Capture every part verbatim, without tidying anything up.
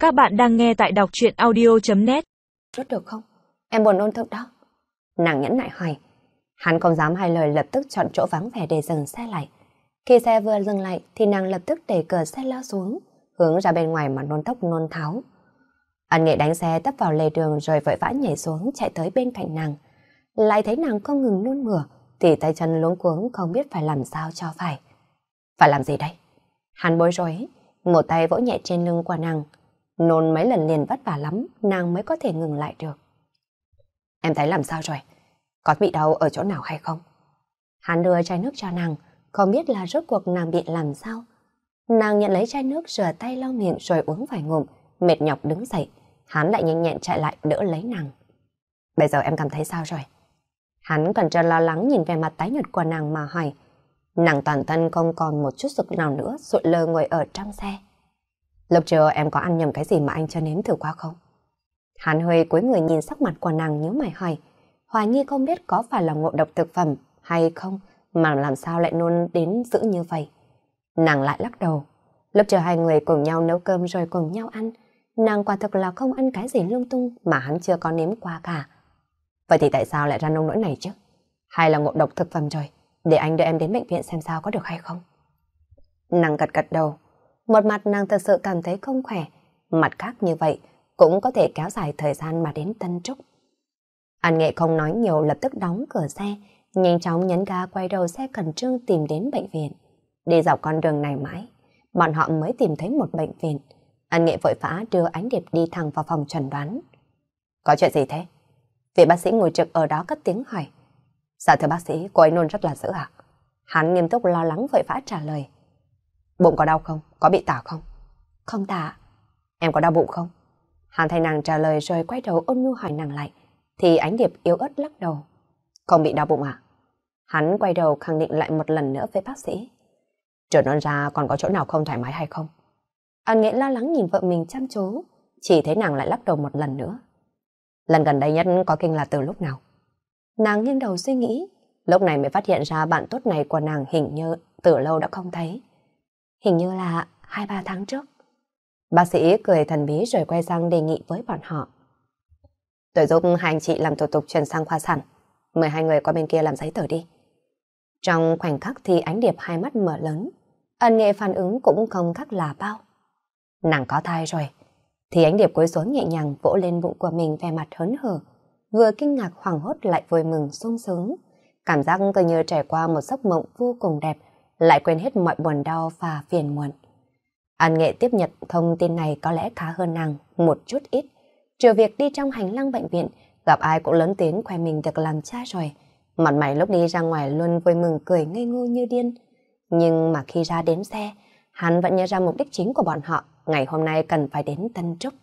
Các bạn đang nghe tại đọc truyện audio chấm net. Rút được không? Em buồn nôn thực đó. Nàng nhẫn nại hỏi. Hắn không dám hai lời, lập tức chọn chỗ vắng vẻ để dừng xe lại. Khi xe vừa dừng lại thì nàng lập tức đẩy cửa xe lao xuống, hướng ra bên ngoài mà nôn tóc nôn tháo. Ân Nghệ đánh xe tấp vào lề đường rồi vội vã nhảy xuống chạy tới bên cạnh nàng. Lại thấy nàng không ngừng nôn mửa thì tay chân luống cuống không biết phải làm sao cho phải. Phải làm gì đây? Hắn bối rối, một tay vỗ nhẹ trên lưng của nàng. Nôn mấy lần liền vất vả lắm, nàng mới có thể ngừng lại được. Em thấy làm sao rồi? Có bị đau ở chỗ nào hay không? Hắn đưa chai nước cho nàng, không biết là rốt cuộc nàng bị làm sao. Nàng nhận lấy chai nước rửa tay lau miệng rồi uống vài ngụm, mệt nhọc đứng dậy. Hắn lại nhanh nhẹn chạy lại đỡ lấy nàng. Bây giờ em cảm thấy sao rồi? Hắn cẩn trân lo lắng nhìn về mặt tái nhợt của nàng mà hỏi. Nàng toàn thân không còn một chút sức nào nữa, sụi lơ ngồi ở trong xe. Lúc trưa em có ăn nhầm cái gì mà anh chưa nếm thử qua không? Hắn hơi cúi người nhìn sắc mặt của nàng nhíu mày hỏi. Hoài nghi không biết có phải là ngộ độc thực phẩm hay không mà làm sao lại nôn đến dữ như vậy. Nàng lại lắc đầu. Lúc trưa hai người cùng nhau nấu cơm rồi cùng nhau ăn. Nàng quả thực là không ăn cái gì lung tung mà hắn chưa có nếm qua cả. Vậy thì tại sao lại ra nông nỗi này chứ? Hay là ngộ độc thực phẩm rồi? Để anh đưa em đến bệnh viện xem sao có được hay không? Nàng gật gật đầu. Một mặt nàng thật sự cảm thấy không khỏe. Mặt khác như vậy cũng có thể kéo dài thời gian mà đến Tân Trúc. An Nghệ không nói nhiều, lập tức đóng cửa xe, nhanh chóng nhấn ga quay đầu xe khẩn trương tìm đến bệnh viện. Đi dọc con đường này mãi, bọn họ mới tìm thấy một bệnh viện. An Nghệ vội vã đưa Ánh Điệp đi thẳng vào phòng chẩn đoán. Có chuyện gì thế? Vị bác sĩ ngồi trực ở đó cất tiếng hỏi. Dạ thưa bác sĩ, cô ấy nôn rất là dữ ạ. Hắn nghiêm túc lo lắng vội vã trả lời. Bụng có đau không? Có bị tả không? Không tả. Em có đau bụng không? Hắn thay nàng trả lời rồi quay đầu ôn nhu hỏi nàng lại. Thì Ánh Điệp yếu ớt lắc đầu. Không bị đau bụng ạ. Hắn quay đầu khẳng định lại một lần nữa với bác sĩ. Trở nôn ra còn có chỗ nào không thoải mái hay không? An Nghệ lo lắng nhìn vợ mình chăm chú, chỉ thấy nàng lại lắc đầu một lần nữa. Lần gần đây nhất có kinh là từ lúc nào? Nàng nghiêng đầu suy nghĩ, lúc này mới phát hiện ra bạn tốt này của nàng hình như từ lâu đã không thấy. Hình như là hai ba tháng trước. Bác sĩ cười thần bí rồi quay sang đề nghị với bọn họ. Tôi giúp hai anh chị làm thủ tục chuyển sang khoa sản. Mời hai người qua bên kia làm giấy tờ đi. Trong khoảnh khắc thì Ánh Điệp hai mắt mở lớn. Ân Nghệ phản ứng cũng không khác là bao. Nàng có thai rồi. Thì Ánh Điệp cúi xuống nhẹ nhàng vỗ lên bụng của mình vẻ mặt hớn hở. Vừa kinh ngạc hoảng hốt lại vui mừng sung sướng. Cảm giác cứ như trải qua một giấc mộng vô cùng đẹp, lại quên hết mọi buồn đau và phiền muộn. An Nghệ tiếp nhận thông tin này có lẽ khá hơn nàng một chút ít. Trừ việc đi trong hành lang bệnh viện, gặp ai cũng lớn tiếng khoe mình được làm cha rồi. Mặt mày lúc đi ra ngoài luôn vui mừng cười ngây ngô như điên. Nhưng mà khi ra đến xe, hắn vẫn nhớ ra mục đích chính của bọn họ, ngày hôm nay cần phải đến Tân Trúc.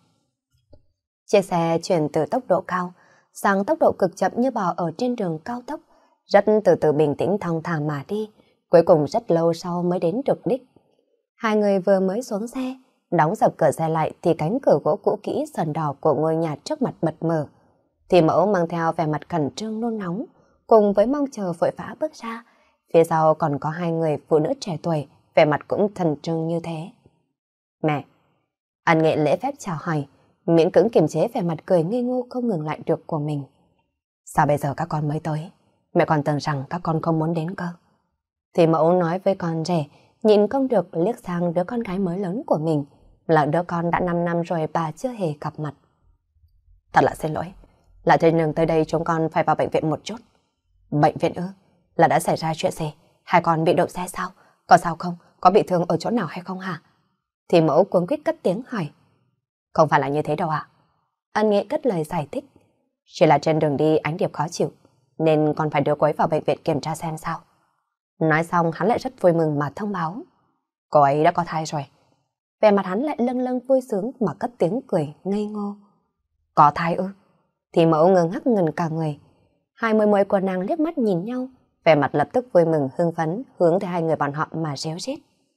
Chiếc xe chuyển từ tốc độ cao sang tốc độ cực chậm như bò ở trên đường cao tốc, rất từ từ bình tĩnh thong thả mà đi, cuối cùng rất lâu sau mới đến được đích. Hai người vừa mới xuống xe, đóng dập cửa xe lại thì cánh cửa gỗ cũ kỹ sần đỏ của ngôi nhà trước mặt bật mở. Thì Mẫu mang theo vẻ mặt khẩn trương nôn nóng, cùng với mong chờ vội vã bước ra. Phía sau còn có hai người phụ nữ trẻ tuổi, vẻ mặt cũng thần trương như thế. Mẹ! An Nghệ lễ phép chào hỏi, miễn cưỡng kiềm chế vẻ mặt cười ngây ngô không ngừng lại được của mình. Sao bây giờ các con mới tới? Mẹ còn tưởng rằng các con không muốn đến cơ. Thì Mẫu nói với con rể, nhìn không được liếc sang đứa con gái mới lớn của mình, là đứa con đã năm năm rồi bà chưa hề gặp mặt. Thật là xin lỗi, là trên đường tới đây chúng con phải vào bệnh viện một chút. Bệnh viện ư? Là đã xảy ra chuyện gì? Hai con bị đậu xe sao? Có sao không? Có bị thương ở chỗ nào hay không hả? Thì Mẫu cuống quýt cất tiếng hỏi. Không phải là như thế đâu ạ. Ân Nghệ cất lời giải thích. Chỉ là trên đường đi Ánh Điệp khó chịu, nên con phải đưa cô ấy vào bệnh viện kiểm tra xem sao. Nói xong hắn lại rất vui mừng mà thông báo. Cô ấy đã có thai rồi. Về mặt hắn lại lâng lâng vui sướng mà cất tiếng cười ngây ngô. Có thai ư? Thì Mẫu ngơ ngác ngần cả người. Hai môi môi của nàng liếc mắt nhìn nhau, vẻ mặt lập tức vui mừng hưng phấn hướng tới hai người bọn họ mà réo rít.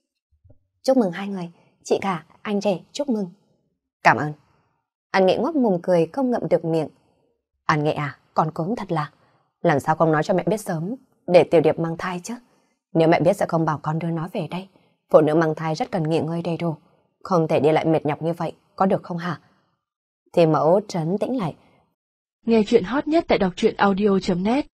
Chúc mừng hai người, chị cả, anh rể, chúc mừng. Cảm ơn. An Nghệ ngoác mồm cười không ngậm được miệng. An Nghệ à, con cũng thật là, làm sao không nói cho mẹ biết sớm, để Tiểu Điệp mang thai chứ. Nếu mẹ biết sẽ không bảo con đưa nó về đây. Phụ nữ mang thai rất cần nghỉ ngơi đầy đủ, không thể đi lại mệt nhọc như vậy, có được không hả? Thì mẫu trấn tĩnh lại. Nghe chuyện hot nhất tại đọc truyện audio chấm net